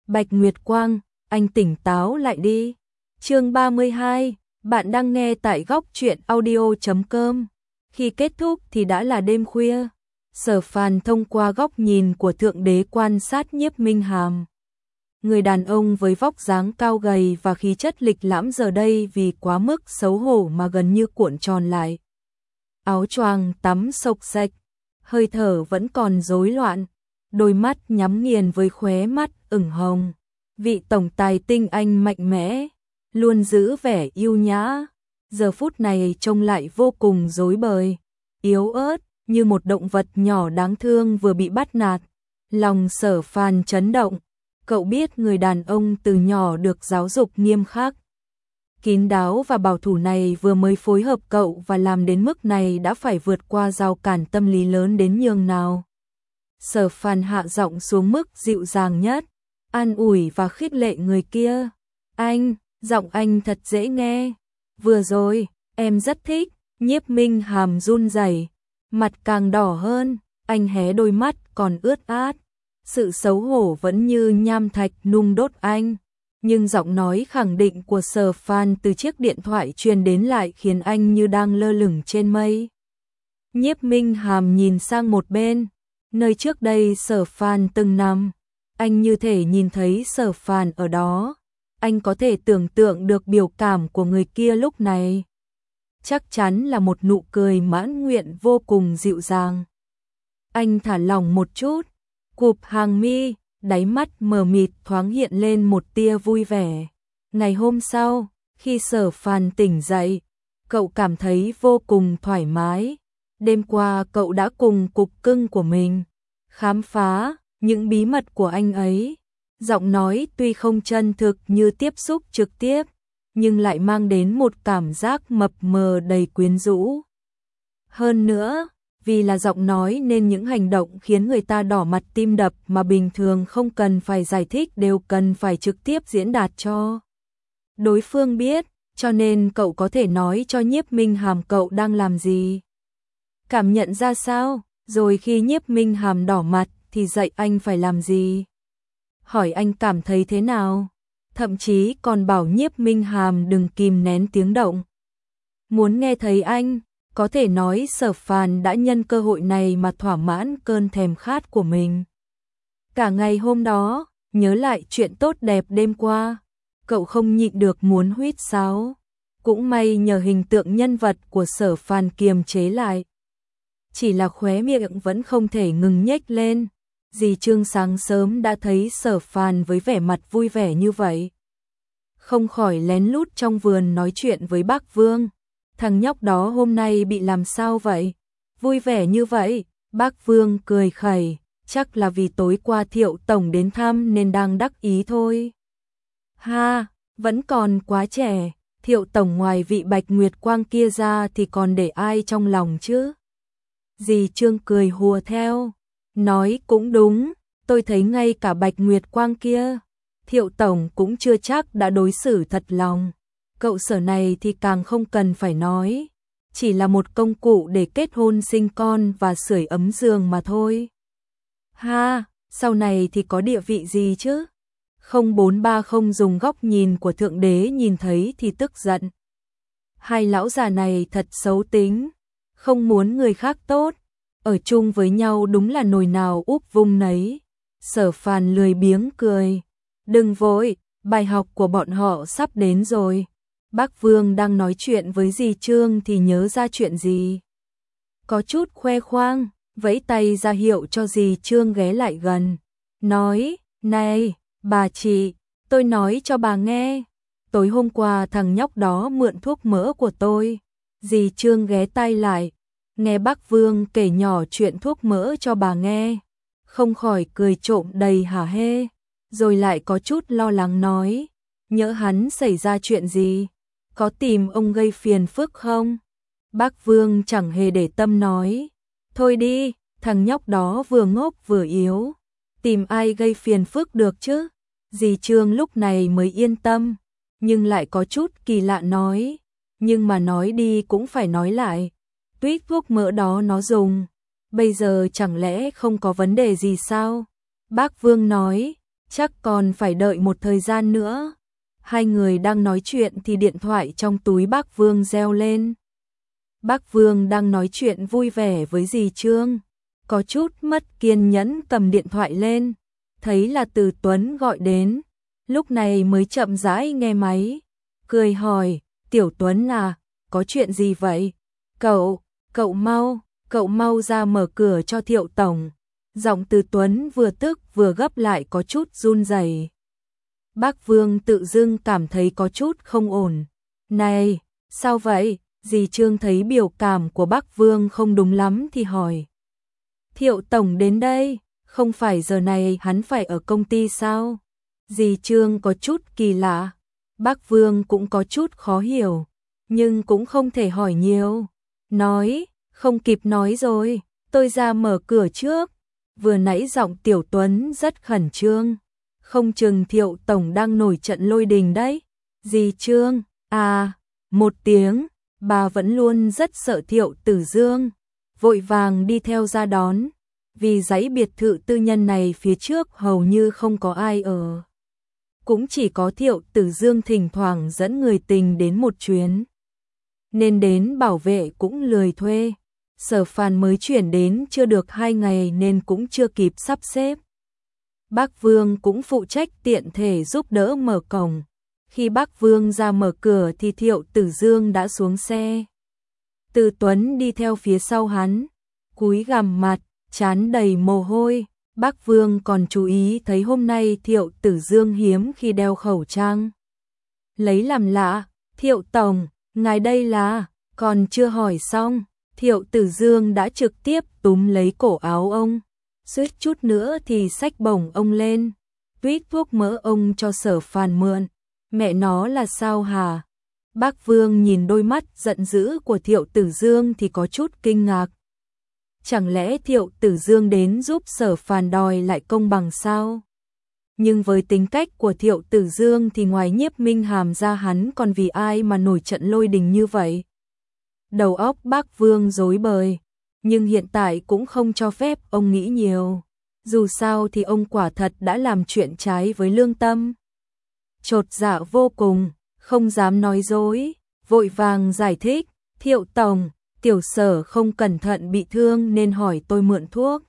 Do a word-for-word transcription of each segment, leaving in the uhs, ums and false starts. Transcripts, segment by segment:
Bạch Nguyệt Quang, anh tỉnh táo lại đi. Chương ba mươi hai, bạn đang nghe tại góc truyện audio chấm com. Khi kết thúc thì đã là đêm khuya. Sở Phàn thông qua góc nhìn của thượng đế quan sát Nhiếp Minh Hàm. Người đàn ông với vóc dáng cao gầy và khí chất lịch lãm giờ đây vì quá mức xấu hổ mà gần như cuộn tròn lại. Áo choàng tắm xộc xệch, hơi thở vẫn còn rối loạn, đôi mắt nhắm nghiền với khóe mắt ửng hồng. Vị tổng tài tinh anh mạnh mẽ, luôn giữ vẻ yêu nhã, giờ phút này trông lại vô cùng rối bời, yếu ớt, như một động vật nhỏ đáng thương vừa bị bắt nạt. Lòng Sở Phàn chấn động, cậu biết người đàn ông từ nhỏ được giáo dục nghiêm khắc, kín đáo và bảo thủ này vừa mới phối hợp cậu và làm đến mức này đã phải vượt qua rào cản tâm lý lớn đến nhường nào. Sở Phàn hạ giọng xuống mức dịu dàng nhất, an ủi và khích lệ người kia. Anh, giọng anh thật dễ nghe. Vừa rồi, em rất thích. Nhiếp Minh Hàm run rẩy, mặt càng đỏ hơn, anh hé đôi mắt còn ướt át. Sự xấu hổ vẫn như nham thạch nung đốt anh. Nhưng giọng nói khẳng định của Sở Phàn từ chiếc điện thoại truyền đến lại khiến anh như đang lơ lửng trên mây. Nhiếp Minh Hàm nhìn sang một bên, nơi trước đây Sở Phàn từng nằm. Anh như thể nhìn thấy Sở Phàn ở đó. Anh có thể tưởng tượng được biểu cảm của người kia lúc này. Chắc chắn là một nụ cười mãn nguyện vô cùng dịu dàng. Anh thả lỏng một chút, cụp hàng mi, đáy mắt mờ mịt thoáng hiện lên một tia vui vẻ. Ngày hôm sau, khi Sở Phàn tỉnh dậy, cậu cảm thấy vô cùng thoải mái. Đêm qua cậu đã cùng cục cưng của mình khám phá những bí mật của anh ấy. Giọng nói tuy không chân thực như tiếp xúc trực tiếp, nhưng lại mang đến một cảm giác mập mờ đầy quyến rũ. Hơn nữa, vì là giọng nói nên những hành động khiến người ta đỏ mặt tim đập mà bình thường không cần phải giải thích đều cần phải trực tiếp diễn đạt cho đối phương biết, cho nên cậu có thể nói cho Nhiếp Minh Hàm cậu đang làm gì, cảm nhận ra sao, rồi khi Nhiếp Minh Hàm đỏ mặt thì dạy anh phải làm gì, hỏi anh cảm thấy thế nào, thậm chí còn bảo Nhiếp Minh Hàm đừng kìm nén tiếng động. Muốn nghe thấy anh, có thể nói Sở Phàn đã nhân cơ hội này mà thỏa mãn cơn thèm khát của mình. Cả ngày hôm đó, nhớ lại chuyện tốt đẹp đêm qua, cậu không nhịn được muốn huýt sáo. Cũng may nhờ hình tượng nhân vật của Sở Phàn kiềm chế lại. Chỉ là khóe miệng vẫn không thể ngừng nhếch lên. Dì Trương sáng sớm đã thấy Sở Phàn với vẻ mặt vui vẻ như vậy, không khỏi lén lút trong vườn nói chuyện với bác Vương. Thằng nhóc đó hôm nay bị làm sao vậy? Vui vẻ như vậy? Bác Vương cười khẩy, chắc là vì tối qua Thiệu Tổng đến thăm nên đang đắc ý thôi. Ha, vẫn còn quá trẻ, Thiệu Tổng ngoài vị Bạch Nguyệt Quang kia ra thì còn để ai trong lòng chứ? Dì Trương cười hùa theo, nói cũng đúng, tôi thấy ngay cả Bạch Nguyệt Quang kia, Thiệu Tổng cũng chưa chắc đã đối xử thật lòng. Cậu Sở này thì càng không cần phải nói, chỉ là một công cụ để kết hôn sinh con và sưởi ấm giường mà thôi. Ha, sau này thì có địa vị gì chứ? không bốn ba không dùng góc nhìn của thượng đế nhìn thấy thì tức giận. Hai lão già này thật xấu tính, không muốn người khác tốt, ở chung với nhau đúng là nồi nào úp vung nấy. Sở Phàn lười biếng cười, đừng vội, bài học của bọn họ sắp đến rồi. Bác Vương đang nói chuyện với dì Trương thì nhớ ra chuyện gì. Có chút khoe khoang, vẫy tay ra hiệu cho dì Trương ghé lại gần. Nói, này, bà chị, tôi nói cho bà nghe. Tối hôm qua thằng nhóc đó mượn thuốc mỡ của tôi. Dì Trương ghé tay lại, nghe bác Vương kể nhỏ chuyện thuốc mỡ cho bà nghe. Không khỏi cười trộm đầy hả hê, rồi lại có chút lo lắng nói. Nhỡ hắn xảy ra chuyện gì? Có tìm ông gây phiền phức không? Bác Vương chẳng hề để tâm nói. Thôi đi, thằng nhóc đó vừa ngốc vừa yếu. Tìm ai gây phiền phức được chứ? Dì Trương lúc này mới yên tâm, nhưng lại có chút kỳ lạ nói. Nhưng mà nói đi cũng phải nói lại. Tuyết thuốc mỡ đó nó dùng, bây giờ chẳng lẽ không có vấn đề gì sao? Bác Vương nói, chắc còn phải đợi một thời gian nữa. Hai người đang nói chuyện thì điện thoại trong túi bác Vương reo lên. Bác Vương đang nói chuyện vui vẻ với dì Trương, có chút mất kiên nhẫn cầm điện thoại lên, thấy là Từ Tuấn gọi đến, lúc này mới chậm rãi nghe máy, cười hỏi, Tiểu Tuấn à, có chuyện gì vậy? Cậu, cậu mau, cậu mau ra mở cửa cho Thiệu Tổng. Giọng Từ Tuấn vừa tức vừa gấp lại có chút run rẩy. Bác Vương tự dưng cảm thấy có chút không ổn. Này, sao vậy? Dì Trương thấy biểu cảm của bác Vương không đúng lắm thì hỏi. Thiệu Tổng đến đây, không phải giờ này hắn phải ở công ty sao? Dì Trương có chút kỳ lạ. Bác Vương cũng có chút khó hiểu, nhưng cũng không thể hỏi nhiều. Nói, không kịp nói rồi, tôi ra mở cửa trước. Vừa nãy giọng Tiểu Tuấn rất khẩn trương. Không chừng Thiệu Tổng đang nổi trận lôi đình đấy. Dì Trương, à, một tiếng, bà vẫn luôn rất sợ Thiệu Tử Dương. Vội vàng đi theo ra đón. Vì dãy biệt thự tư nhân này phía trước hầu như không có ai ở. Cũng chỉ có Thiệu Tử Dương thỉnh thoảng dẫn người tình đến một chuyến. Nên đến bảo vệ cũng lười thuê. Sở Phàn mới chuyển đến chưa được hai ngày nên cũng chưa kịp sắp xếp. Bác Vương cũng phụ trách tiện thể giúp đỡ mở cổng. Khi bác Vương ra mở cửa thì Thiệu Tử Dương đã xuống xe. Từ Tuấn đi theo phía sau hắn, cúi gằm mặt, trán đầy mồ hôi. Bác Vương còn chú ý thấy hôm nay Thiệu Tử Dương hiếm khi đeo khẩu trang. Lấy làm lạ, Thiệu Tổng, ngài đây là, còn chưa hỏi xong, Thiệu Tử Dương đã trực tiếp túm lấy cổ áo ông. Suýt chút nữa thì xách bổng ông lên, tuýt thuốc mỡ ông cho Sở Phàn mượn. Mẹ nó là sao hả? Bác Vương nhìn đôi mắt giận dữ của Thiệu Tử Dương thì có chút kinh ngạc. Chẳng lẽ Thiệu Tử Dương đến giúp Sở Phàn đòi lại công bằng sao? Nhưng với tính cách của Thiệu Tử Dương thì ngoài Nhiếp Minh Hàm ra hắn còn vì ai mà nổi trận lôi đình như vậy? Đầu óc bác Vương rối bời, nhưng hiện tại cũng không cho phép ông nghĩ nhiều. Dù sao thì ông quả thật đã làm chuyện trái với lương tâm. Chột dạ vô cùng, không dám nói dối, vội vàng giải thích, Thiệu Tổng, Tiểu Sở không cẩn thận bị thương nên hỏi tôi mượn thuốc.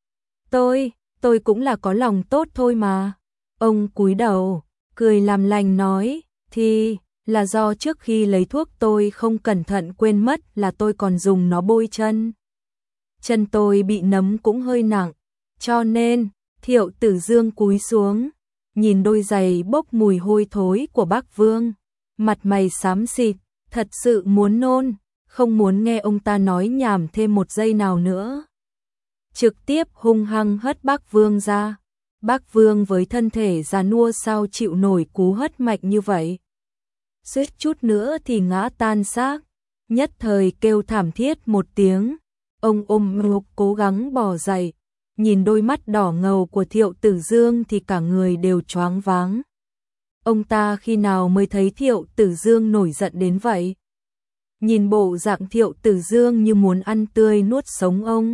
Tôi, tôi cũng là có lòng tốt thôi mà. Ông cúi đầu, cười làm lành nói, thì là do trước khi lấy thuốc tôi không cẩn thận quên mất là tôi còn dùng nó bôi chân. Chân tôi bị nấm cũng hơi nặng, cho nên, Thiệu Tử Dương cúi xuống, nhìn đôi giày bốc mùi hôi thối của bác Vương, mặt mày xám xịt, thật sự muốn nôn, không muốn nghe ông ta nói nhảm thêm một giây nào nữa. Trực tiếp hung hăng hất bác Vương ra. Bác Vương với thân thể già nua sao chịu nổi cú hất mạnh như vậy. Suýt chút nữa thì ngã tan xác, nhất thời kêu thảm thiết một tiếng. Ông ôm ngực cố gắng bò dậy, nhìn đôi mắt đỏ ngầu của Thiệu Tử Dương thì cả người đều choáng váng. Ông ta khi nào mới thấy Thiệu Tử Dương nổi giận đến vậy? Nhìn bộ dạng Thiệu Tử Dương như muốn ăn tươi nuốt sống ông.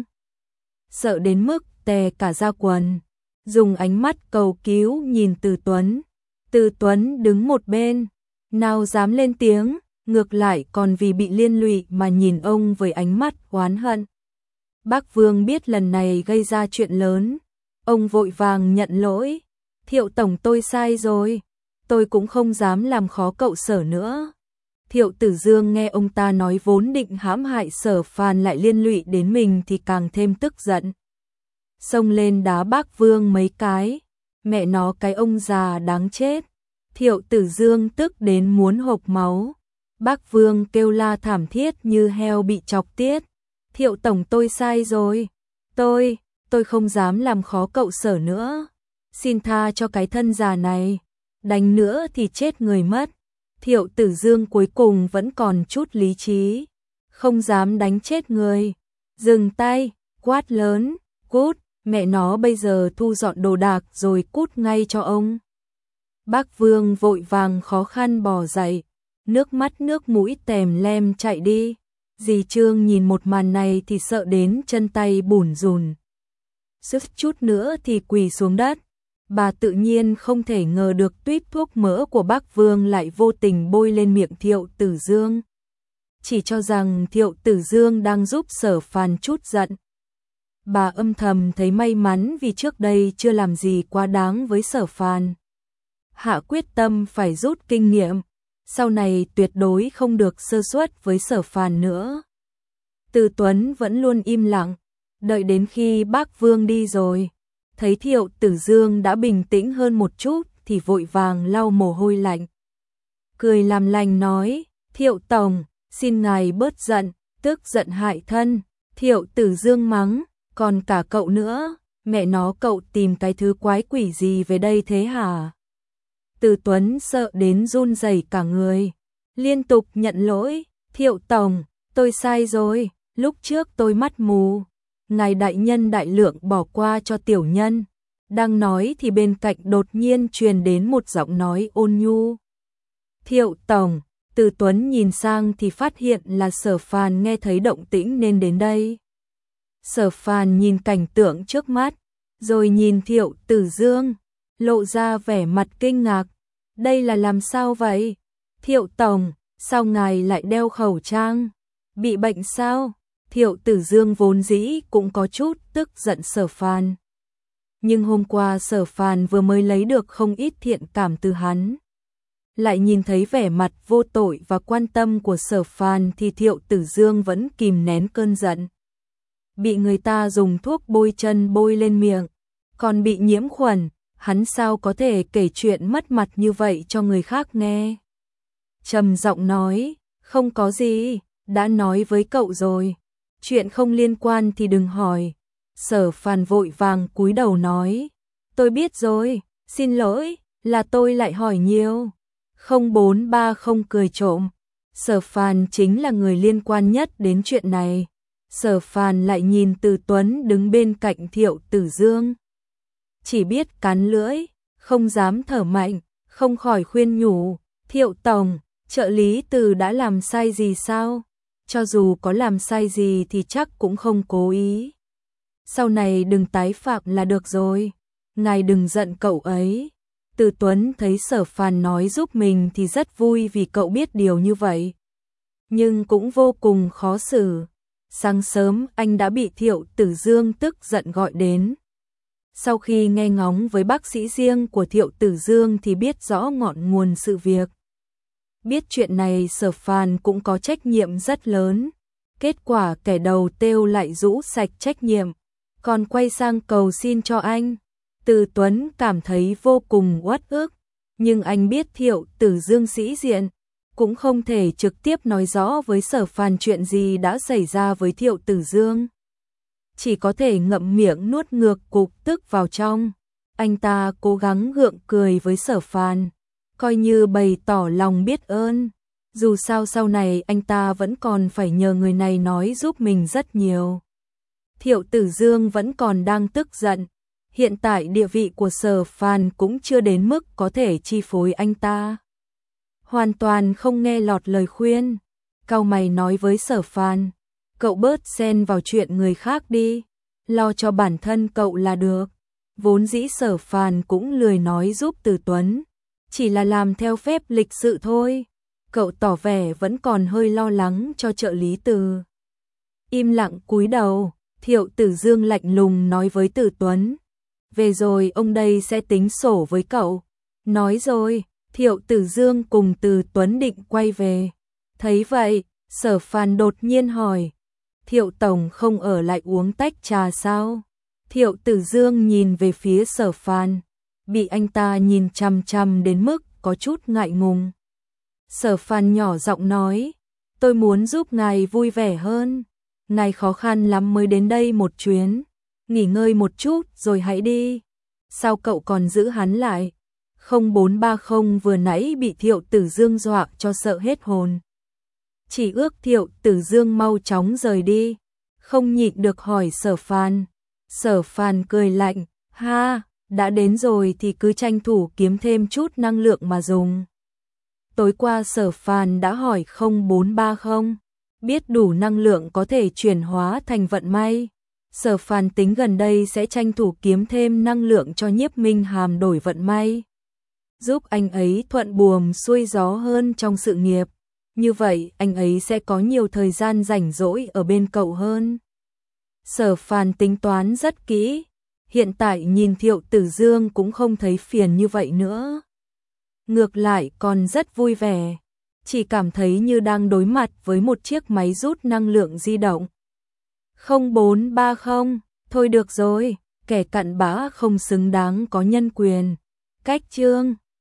Sợ đến mức tè cả da quần, dùng ánh mắt cầu cứu nhìn Từ Tuấn. Từ Tuấn đứng một bên, nào dám lên tiếng, ngược lại còn vì bị liên lụy mà nhìn ông với ánh mắt oán hận. Bác Vương biết lần này gây ra chuyện lớn, ông vội vàng nhận lỗi. Thiệu Tổng tôi sai rồi, tôi cũng không dám làm khó cậu Sở nữa. Thiệu Tử Dương nghe ông ta nói vốn định hãm hại Sở Phàn lại liên lụy đến mình thì càng thêm tức giận. Xông lên đá bác Vương mấy cái, mẹ nó cái ông già đáng chết. Thiệu Tử Dương tức đến muốn hộc máu. Bác Vương kêu la thảm thiết như heo bị chọc tiết. Thiệu Tổng tôi sai rồi, tôi, tôi không dám làm khó cậu Sở nữa. Xin tha cho cái thân già này, đánh nữa thì chết người mất. Thiệu Tử Dương cuối cùng vẫn còn chút lý trí, không dám đánh chết người. Dừng tay, quát lớn, cút, mẹ nó bây giờ thu dọn đồ đạc rồi cút ngay cho ông. Bác Vương vội vàng khó khăn bò dậy, nước mắt nước mũi tèm lem chạy đi. Dì Trương nhìn một màn này thì sợ đến chân tay bủn rùn. Sức chút nữa thì quỳ xuống đất. Bà tự nhiên không thể ngờ được tuýp thuốc mỡ của bác Vương lại vô tình bôi lên miệng Thiệu Tử Dương. Chỉ cho rằng Thiệu Tử Dương đang giúp Sở Phàn chút giận. Bà âm thầm thấy may mắn vì trước đây chưa làm gì quá đáng với Sở Phàn. Hạ quyết tâm phải rút kinh nghiệm, sau này tuyệt đối không được sơ suất với Sở Phàn nữa. Từ Tuấn vẫn luôn im lặng, đợi đến khi bác Vương đi rồi, thấy Thiệu Tử Dương đã bình tĩnh hơn một chút thì vội vàng lau mồ hôi lạnh. Cười làm lành nói, Thiệu Tổng, xin ngài bớt giận, tức giận hại thân. Thiệu Tử Dương mắng, còn cả cậu nữa, mẹ nó cậu tìm cái thứ quái quỷ gì về đây thế hả? Từ Tuấn sợ đến run rẩy cả người, liên tục nhận lỗi, Thiệu Tổng, tôi sai rồi, lúc trước tôi mắt mù, ngài đại nhân đại lượng bỏ qua cho tiểu nhân. Đang nói thì bên cạnh đột nhiên truyền đến một giọng nói ôn nhu. Thiệu Tổng, Từ Tuấn nhìn sang thì phát hiện là Sở Phàn nghe thấy động tĩnh nên đến đây. Sở Phàn nhìn cảnh tượng trước mắt, rồi nhìn Thiệu Tử Dương, lộ ra vẻ mặt kinh ngạc. Đây là làm sao vậy? Thiệu Tổng, sao ngài lại đeo khẩu trang? Bị bệnh sao? Thiệu Tử Dương vốn dĩ cũng có chút tức giận Sở Phàn. Nhưng hôm qua Sở Phàn vừa mới lấy được không ít thiện cảm từ hắn. Lại nhìn thấy vẻ mặt vô tội và quan tâm của Sở Phàn thì Thiệu Tử Dương vẫn kìm nén cơn giận. Bị người ta dùng thuốc bôi chân bôi lên miệng, còn bị nhiễm khuẩn, hắn sao có thể kể chuyện mất mặt như vậy cho người khác nghe. Trầm giọng nói, không có gì, đã nói với cậu rồi, chuyện không liên quan thì đừng hỏi. Sở Phàn vội vàng cúi đầu nói, tôi biết rồi, xin lỗi, là tôi lại hỏi nhiều. Không bốn ba không cười trộm, Sở Phàn chính là người liên quan nhất đến chuyện này. Sở Phàn lại nhìn Từ Tuấn đứng bên cạnh Thiệu Tử Dương. Chỉ biết cắn lưỡi, không dám thở mạnh, không khỏi khuyên nhủ, Thiệu Tổng, trợ lý Từ đã làm sai gì sao? Cho dù có làm sai gì thì chắc cũng không cố ý. Sau này đừng tái phạm là được rồi, ngài đừng giận cậu ấy. Từ Tuấn thấy Sở Phàn nói giúp mình thì rất vui vì cậu biết điều như vậy. Nhưng cũng vô cùng khó xử. Sáng sớm anh đã bị Thiệu Tử Dương tức giận gọi đến. Sau khi nghe ngóng với bác sĩ riêng của Thiệu Tử Dương thì biết rõ ngọn nguồn sự việc. Biết chuyện này Sở Phàn cũng có trách nhiệm rất lớn. Kết quả kẻ đầu têu lại rũ sạch trách nhiệm, còn quay sang cầu xin cho anh. Từ Tuấn cảm thấy vô cùng uất ức, nhưng anh biết Thiệu Tử Dương sĩ diện, cũng không thể trực tiếp nói rõ với Sở Phàn chuyện gì đã xảy ra với Thiệu Tử Dương. Chỉ có thể ngậm miệng nuốt ngược cục tức vào trong. Anh ta cố gắng gượng cười với Sở Phàn, coi như bày tỏ lòng biết ơn. Dù sao sau này anh ta vẫn còn phải nhờ người này nói giúp mình rất nhiều. Thiệu Tử Dương vẫn còn đang tức giận. Hiện tại địa vị của Sở Phàn cũng chưa đến mức có thể chi phối anh ta. Hoàn toàn không nghe lọt lời khuyên. Cau mày nói với Sở Phàn, cậu bớt xen vào chuyện người khác đi, lo cho bản thân cậu là được. Vốn dĩ Sở Phàn cũng lười nói giúp Từ Tuấn, chỉ là làm theo phép lịch sự thôi. Cậu tỏ vẻ vẫn còn hơi lo lắng cho trợ lý Từ. Im lặng cúi đầu, Thiệu Tử Dương lạnh lùng nói với Từ Tuấn, về rồi ông đây sẽ tính sổ với cậu. Nói rồi, Thiệu Tử Dương cùng Từ Tuấn định quay về. Thấy vậy, Sở Phàn đột nhiên hỏi, Thiệu Tổng không ở lại uống tách trà sao? Thiệu Tử Dương nhìn về phía Sở Phàn, bị anh ta nhìn chằm chằm đến mức có chút ngại ngùng. Sở Phàn nhỏ giọng nói, tôi muốn giúp ngài vui vẻ hơn. Ngài khó khăn lắm mới đến đây một chuyến, nghỉ ngơi một chút rồi hãy đi. Sao cậu còn giữ hắn lại? Không bốn ba không vừa nãy bị Thiệu Tử Dương dọa cho sợ hết hồn. Chỉ ước Thiệu Tử Dương mau chóng rời đi, không nhịn được hỏi Sở Phàn. Sở Phàn cười lạnh, ha, đã đến rồi thì cứ tranh thủ kiếm thêm chút năng lượng mà dùng. Tối qua Sở Phàn đã hỏi không bốn ba không, biết đủ năng lượng có thể chuyển hóa thành vận may. Sở Phàn tính gần đây sẽ tranh thủ kiếm thêm năng lượng cho Nhiếp Minh Hàm đổi vận may, giúp anh ấy thuận buồm xuôi gió hơn trong sự nghiệp. Như vậy anh ấy sẽ có nhiều thời gian rảnh rỗi ở bên cậu hơn. Sở Phàn tính toán rất kỹ, hiện tại nhìn Thiệu Tử Dương cũng không thấy phiền như vậy nữa. Ngược lại còn rất vui vẻ, chỉ cảm thấy như đang đối mặt với một chiếc máy rút năng lượng di động. không bốn ba không, thôi được rồi, kẻ cặn bã không xứng đáng có nhân quyền. Cách chương